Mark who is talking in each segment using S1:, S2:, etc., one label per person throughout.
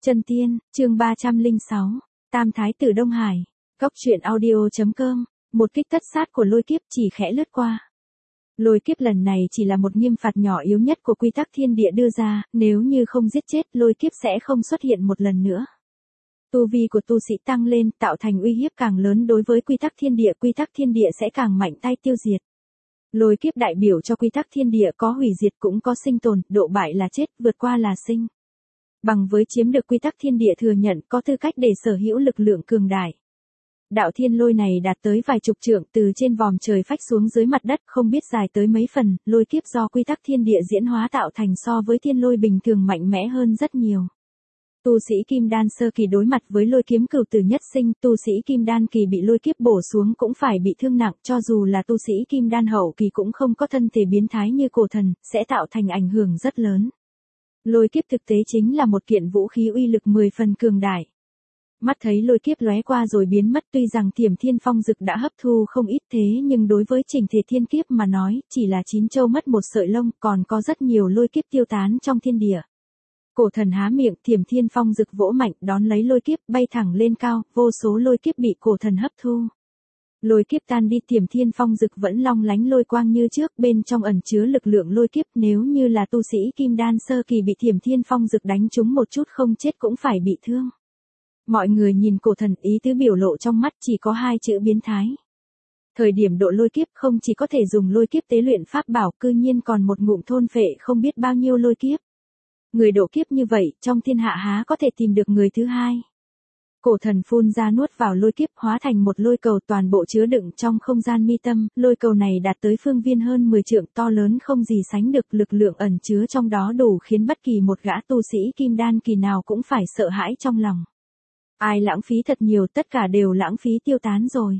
S1: Chân Tiên, chương 306, Tam Thái tử Đông Hải, Cóc truyện audio.com, một kích tất sát của lôi kiếp chỉ khẽ lướt qua. Lôi kiếp lần này chỉ là một nghiêm phạt nhỏ yếu nhất của quy tắc thiên địa đưa ra, nếu như không giết chết lôi kiếp sẽ không xuất hiện một lần nữa. Tu vi của tu sĩ tăng lên tạo thành uy hiếp càng lớn đối với quy tắc thiên địa sẽ càng mạnh tay tiêu diệt. Lôi kiếp đại biểu cho quy tắc thiên địa có hủy diệt cũng có sinh tồn, độ bại là chết, vượt qua là sinh. Bằng với chiếm được quy tắc thiên địa thừa nhận có tư cách để sở hữu lực lượng cường đại. Đạo thiên lôi này đạt tới vài chục trượng từ trên vòm trời phách xuống dưới mặt đất không biết dài tới mấy phần, lôi kiếp do quy tắc thiên địa diễn hóa tạo thành so với thiên lôi bình thường mạnh mẽ hơn rất nhiều. Tu sĩ kim đan sơ kỳ đối mặt với lôi kiếm cửu tử nhất sinh, tu sĩ kim đan kỳ bị lôi kiếp bổ xuống cũng phải bị thương nặng, cho dù là tu sĩ kim đan hậu kỳ cũng không có thân thể biến thái như cổ thần, sẽ tạo thành ảnh hưởng rất lớn. Lôi kiếp thực tế chính là một kiện vũ khí uy lực 10 phần cường đại. Mắt thấy lôi kiếp lóe qua rồi biến mất, tuy rằng Tiềm Thiên Phong Dực đã hấp thu không ít thế nhưng đối với chỉnh thể thiên kiếp mà nói, chỉ là 9 châu mất một sợi lông, còn có rất nhiều lôi kiếp tiêu tán trong thiên địa. Cổ thần há miệng, Tiềm Thiên Phong Dực vỗ mạnh, đón lấy lôi kiếp, bay thẳng lên cao, vô số lôi kiếp bị cổ thần hấp thu. Lôi kiếp tan đi, Tiềm Thiên Phong Dực vẫn long lánh lôi quang như trước, bên trong ẩn chứa lực lượng lôi kiếp, nếu như là tu sĩ kim đan sơ kỳ bị Tiềm Thiên Phong Dực đánh trúng một chút không chết cũng phải bị thương. Mọi người nhìn cổ thần, ý tứ biểu lộ trong mắt chỉ có hai chữ biến thái. Thời điểm độ lôi kiếp không chỉ có thể dùng lôi kiếp tế luyện pháp bảo, cư nhiên còn một ngụm thôn phệ không biết bao nhiêu lôi kiếp. Người độ kiếp như vậy, trong thiên hạ há có thể tìm được người thứ hai. Cổ thần phun ra nuốt vào lôi kiếp hóa thành một lôi cầu toàn bộ chứa đựng trong không gian mi tâm, lôi cầu này đạt tới phương viên hơn 10 trượng, to lớn không gì sánh được, lực lượng ẩn chứa trong đó đủ khiến bất kỳ một gã tu sĩ kim đan kỳ nào cũng phải sợ hãi trong lòng. Ai lãng phí thật nhiều, tất cả đều lãng phí tiêu tán rồi.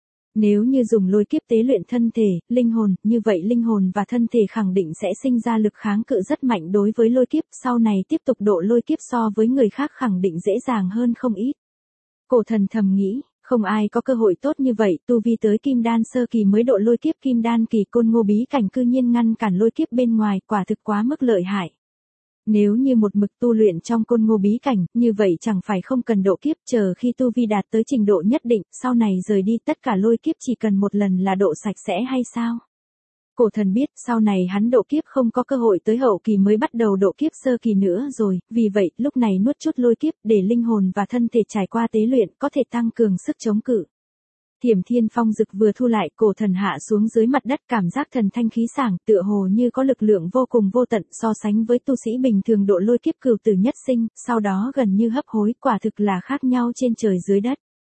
S1: Nếu như dùng lôi kiếp tế luyện thân thể, linh hồn, như vậy linh hồn và thân thể khẳng định sẽ sinh ra lực kháng cự rất mạnh đối với lôi kiếp, sau này tiếp tục độ lôi kiếp so với người khác khẳng định dễ dàng hơn không ít. Cổ thần thầm nghĩ, không ai có cơ hội tốt như vậy, tu vi tới kim đan sơ kỳ mới độ lôi kiếp, kim đan kỳ Côn Ngô bí cảnh cư nhiên ngăn cản lôi kiếp bên ngoài, quả thực quá mức lợi hại. Nếu như một mực tu luyện trong Côn Ngô bí cảnh, như vậy chẳng phải không cần độ kiếp, chờ khi tu vi đạt tới trình độ nhất định, sau này rời đi tất cả lôi kiếp chỉ cần một lần là độ sạch sẽ hay sao? Cổ thần biết sau này hắn độ kiếp không có cơ hội tới hậu kỳ mới bắt đầu độ kiếp sơ kỳ nữa rồi, vì vậy lúc này nuốt chút lôi kiếp để linh hồn và thân thể trải qua tế luyện có thể tăng cường sức chống cự. Tiềm Thiên Phong Dực vừa thu lại, cổ thần hạ xuống dưới mặt đất, cảm giác thần thanh khí sảng, tựa hồ như có lực lượng vô cùng vô tận, so sánh với tu sĩ bình thường độ lôi kiếp cửu tử nhất sinh, sau đó gần như hấp hối, quả thực là khác nhau trên trời dưới đất.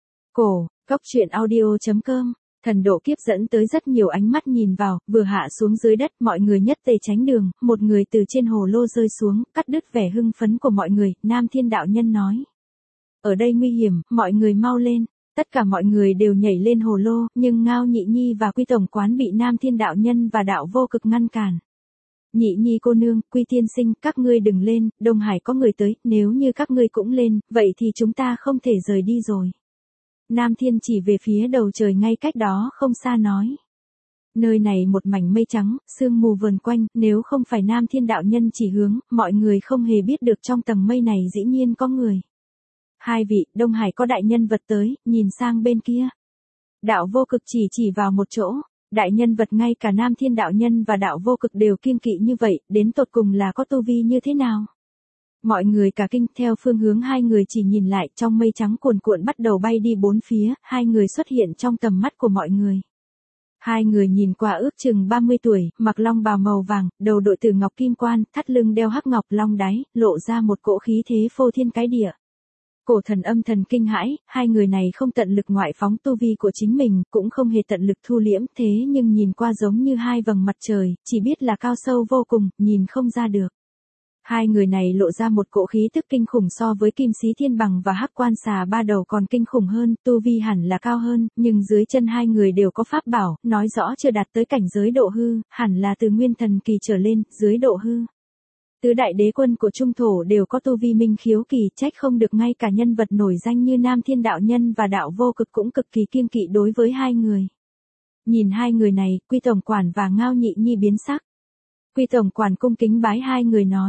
S1: Cóc truyện audio.com, thần độ kiếp dẫn tới rất nhiều ánh mắt nhìn vào, vừa hạ xuống dưới đất, mọi người nhất tề tránh đường, một người từ trên hồ lô rơi xuống, cắt đứt vẻ hưng phấn của mọi người, Nam Thiên đạo nhân nói: "Ở đây nguy hiểm, mọi người mau lên." Tất cả mọi người đều nhảy lên hồ lô, nhưng Ngao Nhị Nhi và Quy tổng quán bị Nam Thiên đạo nhân và Đạo Vô Cực ngăn cản. "Nhị Nhi cô nương, Quy tiên sinh, các ngươi đừng lên, Đông Hải có người tới, nếu như các ngươi cũng lên, vậy thì chúng ta không thể rời đi rồi." Nam Thiên chỉ về phía đầu trời ngay cách đó không xa nói. Nơi này một mảnh mây trắng, sương mù vờn quanh, nếu không phải Nam Thiên đạo nhân chỉ hướng, mọi người không hề biết được trong tầng mây này dĩ nhiên có người. "Hai vị, Đông Hải có đại nhân vật tới, nhìn sang bên kia." Đạo Vô Cực chỉ vào một chỗ, đại nhân vật ngay cả Nam Thiên đạo nhân và Đạo Vô Cực đều kiêng kỵ như vậy, đến tột cùng là có tu vi như thế nào? Mọi người cả kinh, theo phương hướng hai người chỉ nhìn lại, trong mây trắng cuồn cuộn bắt đầu bay đi bốn phía, hai người xuất hiện trong tầm mắt của mọi người. Hai người nhìn qua ước chừng 30 tuổi, mặc long bào màu vàng, đầu đội từ ngọc kim quan, thắt lưng đeo hắc ngọc long đáy, lộ ra một cỗ khí thế phô thiên cái địa. Cổ thần âm thần kinh hãi, hai người này không tận lực ngoại phóng tu vi của chính mình, cũng không hề tận lực thu liễm, thế nhưng nhìn qua giống như hai vầng mặt trời, chỉ biết là cao sâu vô cùng, nhìn không ra được. Hai người này lộ ra một cỗ khí tức kinh khủng so với Kim Sĩ Thiên Bằng và Hắc Quan Xà ba đầu còn kinh khủng hơn, tu vi hẳn là cao hơn, nhưng dưới chân hai người đều có pháp bảo, nói rõ chưa đạt tới cảnh giới độ hư, hẳn là từ nguyên thần kỳ trở lên, dưới độ hư. Tứ đại đế quân của Trung Thổ đều có tu vi minh khiếu kỳ, trách không được ngay cả nhân vật nổi danh như Nam Thiên đạo nhân và Đạo Vô Cực cũng cực kỳ kiêng kỵ đối với hai người. Nhìn hai người này, Quy tổng quản và Ngao Nhị Nhi biến sắc. Quy tổng quản cung kính bái hai người nói: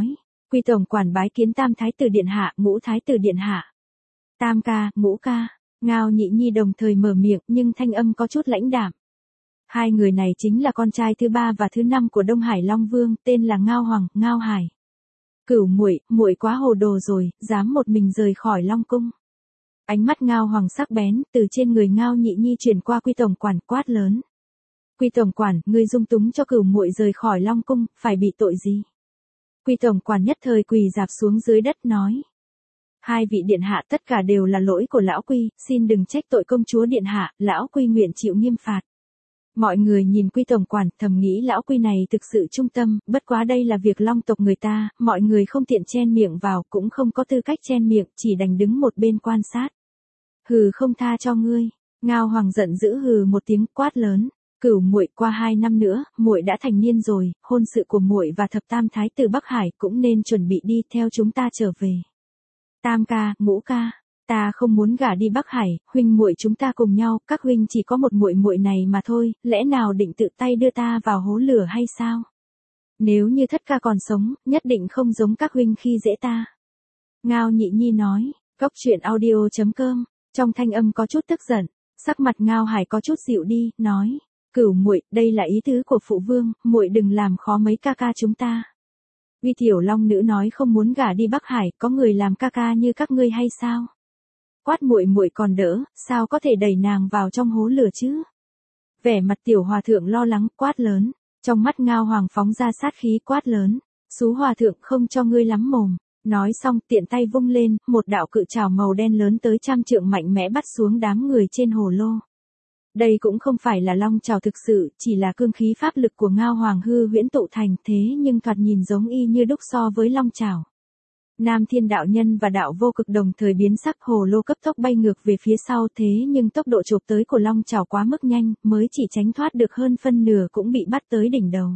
S1: Quy tổng quản bái kiến Tam Thái tử điện hạ, Ngũ Thái tử điện hạ. Tam ca, Ngũ ca, Ngao Nhị Nhi đồng thời mở miệng nhưng thanh âm có chút lãnh đạm. Hai người này chính là con trai thứ ba và thứ năm của Đông Hải Long Vương, tên là Ngao Hoàng, Ngao Hải. Cửu muội, muội quá hồ đồ rồi, dám một mình rời khỏi Long cung. Ánh mắt Ngao Hoàng sắc bén, từ trên người Ngao Nhị Nhi chuyển qua Quy tổng quản, quát lớn. Quy tổng quản, ngươi dung túng cho cửu muội rời khỏi Long cung, phải bị tội gì? Quy tổng quản nhất thời quỳ rạp xuống dưới đất nói. Hai vị điện hạ, tất cả đều là lỗi của lão Quy, xin đừng trách tội công chúa điện hạ, lão Quy nguyện chịu nghiêm phạt. Mọi người nhìn Quy tổng quản, thầm nghĩ lão Quy này thực sự trung tâm, bất quá đây là việc Long tộc người ta, mọi người không tiện chen miệng vào, cũng không có tư cách chen miệng, chỉ đành đứng một bên quan sát. Hừ, không tha cho ngươi. Ngao Hoàng giận dữ hừ một tiếng, quát lớn. Cửu muội, qua 2 năm nữa, muội đã thành niên rồi, hôn sự của muội và thập tam thái tử Bắc Hải cũng nên chuẩn bị đi, theo chúng ta trở về. Tam ca, Ngũ ca, ta không muốn gả đi Bắc Hải, huynh muội chúng ta cùng nhau, các huynh chỉ có một muội muội này mà thôi, lẽ nào định tự tay đưa ta vào hố lửa hay sao? Nếu như thất ca còn sống, nhất định không giống các huynh khi dễ ta. Ngao Nhị Nhi nói. Cốc truyện audio.com, trong thanh âm có chút tức giận, sắc mặt Ngao Hải có chút dịu đi, nói. Cửu muội, đây là ý tứ của phụ vương, muội đừng làm khó mấy ca ca chúng ta. Uy tiểu long nữ nói không muốn gả đi Bắc Hải, có người làm ca ca như các ngươi hay sao? Quát muội muội còn đỡ, sao có thể đẩy nàng vào trong hố lửa chứ? Vẻ mặt tiểu hòa thượng lo lắng, quát lớn, trong mắt Ngao Hoàng phóng ra sát khí, quát lớn, xú hòa thượng không cho ngươi lắm mồm. Nói xong, tiện tay vung lên, một đạo cự trảo màu đen lớn tới 100 trượng mạnh mẽ bắt xuống đám người trên hồ lô. Đây cũng không phải là long trảo thực sự, chỉ là cương khí pháp lực của Ngao Hoàng hư huyễn tụ thành, thế nhưng thoạt nhìn giống y như đúc so với long trảo. Nam Thiên đạo nhân và đạo vô cực đồng thời biến sắc, hồ lô cấp tốc bay ngược về phía sau, thế nhưng tốc độ chộp tới của long trảo quá mức nhanh, mới chỉ tránh thoát được hơn phân nửa cũng bị bắt tới đỉnh đầu.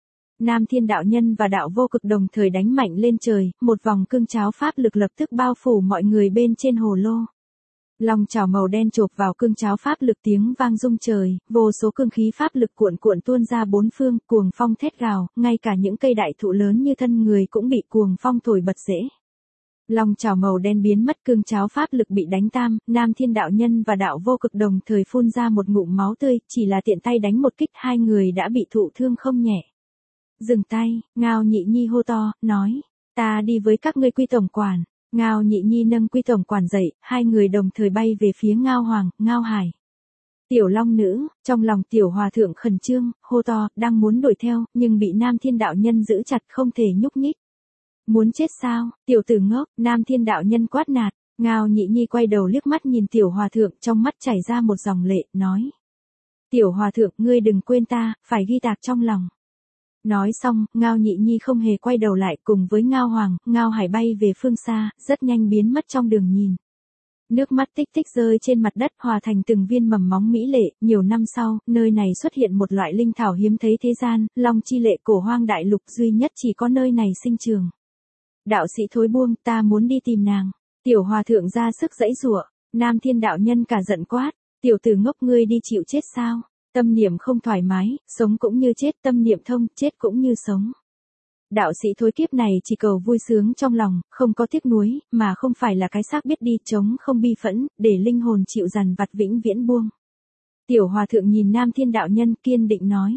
S1: Nam Thiên đạo nhân và đạo vô cực đồng thời đánh mạnh lên trời, một vòng cương cháo pháp lực lập tức bao phủ mọi người bên trên hồ lô. Long chảo màu đen chộp vào cương cháo pháp lực, tiếng vang rung trời, vô số cương khí pháp lực cuộn cuộn tuôn ra bốn phương, cuồng phong thét gào, ngay cả những cây đại thụ lớn như thân người cũng bị cuồng phong thổi bật rễ. Long chảo màu đen biến mất, cương cháo pháp lực bị đánh tam, Nam Thiên đạo nhân và đạo vô cực đồng thời phun ra một ngụm máu tươi, chỉ là tiện tay đánh một kích, hai người đã bị thụ thương không nhẹ. Dừng tay, Ngao Nhị Nhi hô to, nói, ta đi với các ngươi Quy tổng quản. Ngao Nhị Nhi nâng Quy tổng quản dậy, hai người đồng thời bay về phía Ngao Hoàng, Ngao Hải. Tiểu long nữ, trong lòng tiểu hòa thượng khẩn trương, hô to, đang muốn đuổi theo, nhưng bị Nam Thiên đạo nhân giữ chặt không thể nhúc nhích. Muốn chết sao, tiểu tử ngốc, Nam Thiên đạo nhân quát nạt. Ngao Nhị Nhi quay đầu liếc mắt nhìn tiểu hòa thượng, trong mắt chảy ra một dòng lệ, nói. Tiểu hòa thượng, ngươi đừng quên ta, phải ghi tạc trong lòng. Nói xong, Ngao Nhị Nhi không hề quay đầu lại, cùng với Ngao Hoàng, Ngao Hải bay về phương xa, rất nhanh biến mất trong đường nhìn. Nước mắt tích tích rơi trên mặt đất, hòa thành từng viên mầm móng mỹ lệ. Nhiều năm sau, nơi này xuất hiện một loại linh thảo hiếm thấy thế gian, long chi lệ cổ hoang đại lục, duy nhất chỉ có nơi này sinh trường. Đạo sĩ thối buông, ta muốn đi tìm nàng. Tiểu hòa thượng ra sức giãy giụa. Nam Thiên đạo nhân cả giận quát, tiểu tử ngốc, ngươi đi chịu chết sao? Tâm niệm không thoải mái, sống cũng như chết, tâm niệm thông, chết cũng như sống. Đạo sĩ thối kiếp này chỉ cầu vui sướng trong lòng, không có tiếc nuối, mà không phải là cái xác biết đi, chống không bi phẫn, để linh hồn chịu dằn vặt vĩnh viễn buông. Tiểu hòa thượng nhìn Nam Thiên đạo nhân, kiên định nói.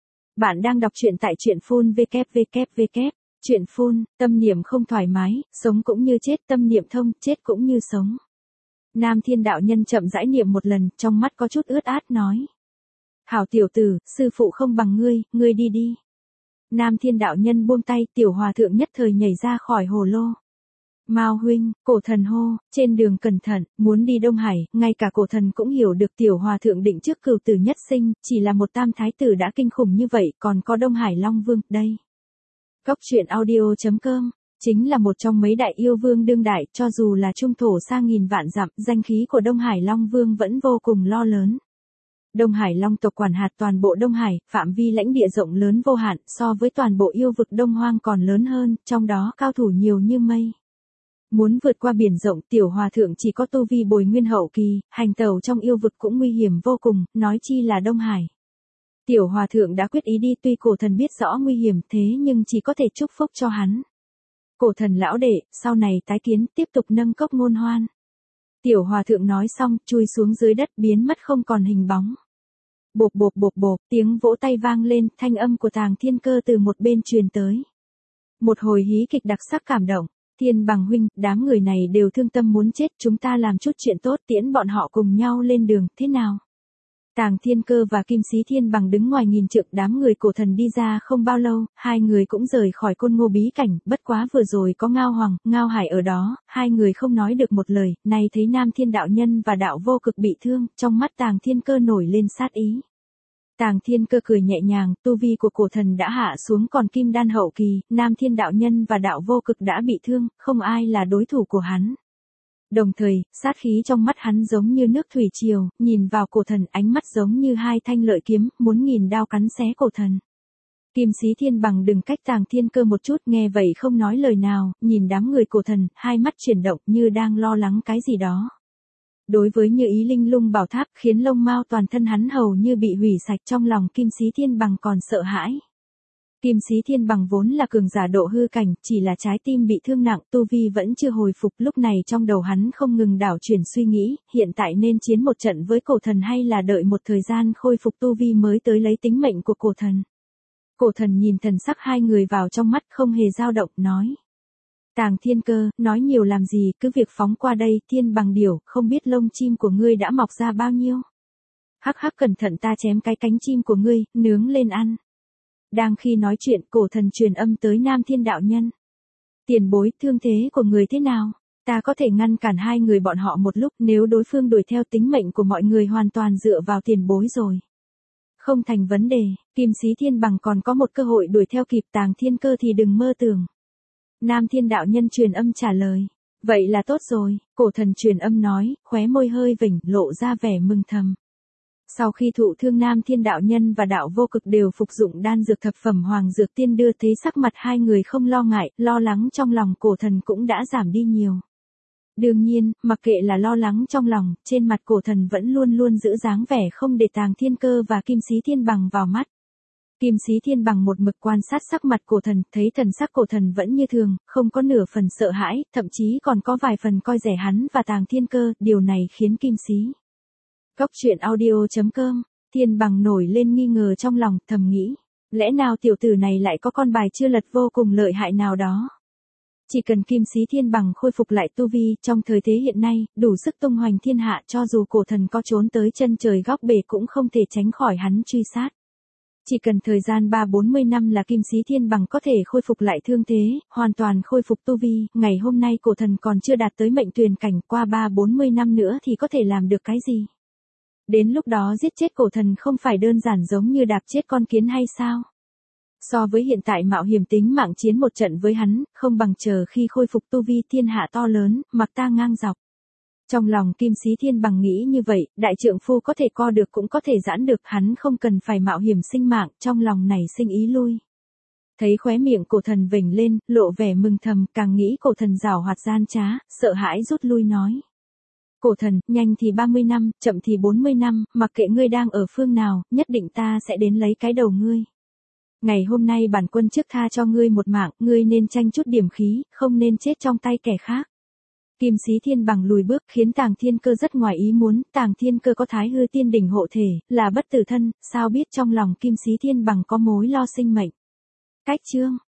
S1: Bạn đang đọc truyện tại truyện phun www. Truyện phun, tâm niệm không thoải mái, sống cũng như chết, tâm niệm thông, chết cũng như sống. Nam Thiên đạo nhân chậm rãi niệm một lần, trong mắt có chút ướt át nói. Hảo tiểu tử, sư phụ không bằng ngươi, ngươi đi đi. Nam Thiên đạo nhân buông tay, tiểu hòa thượng nhất thời nhảy ra khỏi hồ lô. Mao huynh, cổ thần hô, trên đường cẩn thận, muốn đi Đông Hải, ngay cả cổ thần cũng hiểu được tiểu hòa thượng định trước cửu tử nhất sinh, chỉ là một tam thái tử đã kinh khủng như vậy, còn có Đông Hải Long Vương, đây. Cốc truyện audio.com, chính là một trong mấy đại yêu vương đương đại, cho dù là trung thổ xa nghìn vạn dặm, danh khí của Đông Hải Long Vương vẫn vô cùng lo lớn. Đông Hải Long tộc quản hạt toàn bộ Đông Hải, phạm vi lãnh địa rộng lớn vô hạn, so với toàn bộ yêu vực Đông Hoang còn lớn hơn, trong đó cao thủ nhiều như mây. Muốn vượt qua biển rộng, tiểu hòa thượng chỉ có tu vi bồi nguyên hậu kỳ, hành tẩu trong yêu vực cũng nguy hiểm vô cùng, nói chi là Đông Hải. Tiểu hòa thượng đã quyết ý đi, tuy cổ thần biết rõ nguy hiểm thế nhưng chỉ có thể chúc phúc cho hắn. Cổ thần lão đệ, sau này tái kiến, tiếp tục nâng cốc ngôn hoan. Tiểu hòa thượng nói xong, chui xuống dưới đất biến mất không còn hình bóng. Bộp bộp bộp bộp, tiếng vỗ tay vang lên, thanh âm của Tàng Thiên Cơ từ một bên truyền tới. Một hồi hí kịch đặc sắc cảm động. Thiên Bằng huynh, đám người này đều thương tâm muốn chết, chúng ta làm chút chuyện tốt tiễn bọn họ cùng nhau lên đường, thế nào? Tàng Thiên Cơ và Kim Sĩ Thiên Bằng đứng ngoài nhìn trượng, đám người cổ thần đi ra không bao lâu, hai người cũng rời khỏi Côn Ngô bí cảnh, bất quá vừa rồi có Ngao Hoàng, Ngao Hải ở đó, hai người không nói được một lời, nay thấy Nam Thiên đạo nhân và đạo vô cực bị thương, trong mắt Tàng Thiên Cơ nổi lên sát ý. Tàng Thiên Cơ cười nhẹ nhàng, tu vi của cổ thần đã hạ xuống còn kim đan hậu kỳ, Nam Thiên đạo nhân và đạo vô cực đã bị thương, không ai là đối thủ của hắn. Đồng thời, sát khí trong mắt hắn giống như nước thủy triều, nhìn vào cổ thần ánh mắt giống như hai thanh lợi kiếm, muốn nghìn đao cắn xé cổ thần. Kim Sĩ Thiên Bằng đừng cách Tàng Thiên Cơ một chút, nghe vậy không nói lời nào, nhìn đám người cổ thần, hai mắt chuyển động như đang lo lắng cái gì đó. Đối với Như Ý Linh Lung bảo tháp khiến lông mao toàn thân hắn hầu như bị hủy sạch, trong lòng Kim Sĩ Thiên Bằng còn sợ hãi. Kim Sĩ Thiên Bằng vốn là cường giả độ hư cảnh, chỉ là trái tim bị thương nặng, tu vi vẫn chưa hồi phục, lúc này trong đầu hắn không ngừng đảo chuyển suy nghĩ, hiện tại nên chiến một trận với cổ thần hay là đợi một thời gian khôi phục tu vi mới tới lấy tính mệnh của cổ thần. Cổ thần nhìn thần sắc hai người vào trong mắt không hề dao động, nói. Tàng Thiên Cơ, nói nhiều làm gì, cứ việc phóng qua đây, Thiên Bằng điểu, không biết lông chim của ngươi đã mọc ra bao nhiêu. Hắc hắc, cẩn thận ta chém cái cánh chim của ngươi, nướng lên ăn. Đang khi nói chuyện, cổ thần truyền âm tới Nam Thiên đạo nhân. Tiền bối, thương thế của người thế nào? Ta có thể ngăn cản hai người bọn họ một lúc, nếu đối phương đuổi theo tính mệnh của mọi người hoàn toàn dựa vào tiền bối rồi. Không thành vấn đề, Kim Sĩ Thiên Bằng còn có một cơ hội đuổi theo kịp, Tàng Thiên Cơ thì đừng mơ tưởng. Nam Thiên đạo nhân truyền âm trả lời. Vậy là tốt rồi, cổ thần truyền âm nói, khóe môi hơi vểnh, lộ ra vẻ mừng thầm. Sau khi thụ thương Nam Thiên đạo nhân và đạo vô cực đều phục dụng đan dược thập phẩm hoàng dược tiên đưa, thấy sắc mặt hai người không lo ngại, lo lắng trong lòng cổ thần cũng đã giảm đi nhiều. Đương nhiên, mặc kệ là lo lắng trong lòng, trên mặt cổ thần vẫn luôn luôn giữ dáng vẻ không để Tàng Thiên Cơ và Kim Sĩ Thiên Bằng vào mắt. Kim Sĩ Thiên Bằng một mực quan sát sắc mặt cổ thần, thấy thần sắc cổ thần vẫn như thường, không có nửa phần sợ hãi, thậm chí còn có vài phần coi rẻ hắn và Tàng Thiên Cơ, điều này khiến Kim Sĩ. Cốc truyện audio.com, Thiên Bằng nổi lên nghi ngờ trong lòng, thầm nghĩ, lẽ nào tiểu tử này lại có con bài chưa lật vô cùng lợi hại nào đó. Chỉ cần Kim Sĩ Thiên Bằng khôi phục lại tu vi, trong thời thế hiện nay, đủ sức tung hoành thiên hạ, cho dù cổ thần có trốn tới chân trời góc bể cũng không thể tránh khỏi hắn truy sát. Chỉ cần thời gian 3-40 năm là Kim Sĩ Thiên Bằng có thể khôi phục lại thương thế, hoàn toàn khôi phục tu vi, ngày hôm nay cổ thần còn chưa đạt tới mệnh tuyền cảnh, qua 3-40 năm nữa thì có thể làm được cái gì? Đến lúc đó giết chết cổ thần không phải đơn giản giống như đạp chết con kiến hay sao? So với hiện tại mạo hiểm tính mạng chiến một trận với hắn, không bằng chờ khi khôi phục tu vi, thiên hạ to lớn, mặc ta ngang dọc. Trong lòng Kim Sĩ Thiên Bằng nghĩ như vậy, đại trượng phu có thể co được cũng có thể giãn được, hắn không cần phải mạo hiểm sinh mạng, trong lòng này sinh ý lui. Thấy khóe miệng cổ thần vểnh lên, lộ vẻ mừng thầm, càng nghĩ cổ thần giảo hoạt gian trá, sợ hãi rút lui nói. Cổ thần, nhanh thì 30 năm, chậm thì 40 năm, mặc kệ ngươi đang ở phương nào, nhất định ta sẽ đến lấy cái đầu ngươi. Ngày hôm nay bản quân trước tha cho ngươi một mạng, ngươi nên tranh chút điểm khí, không nên chết trong tay kẻ khác. Kim Sĩ Thiên Bằng lùi bước khiến Tàng Thiên Cơ rất ngoài ý muốn, Tàng Thiên Cơ có Thái Hư Tiên Đỉnh hộ thể, là bất tử thân, sao biết trong lòng Kim Sĩ Thiên Bằng có mối lo sinh mệnh. Cách chương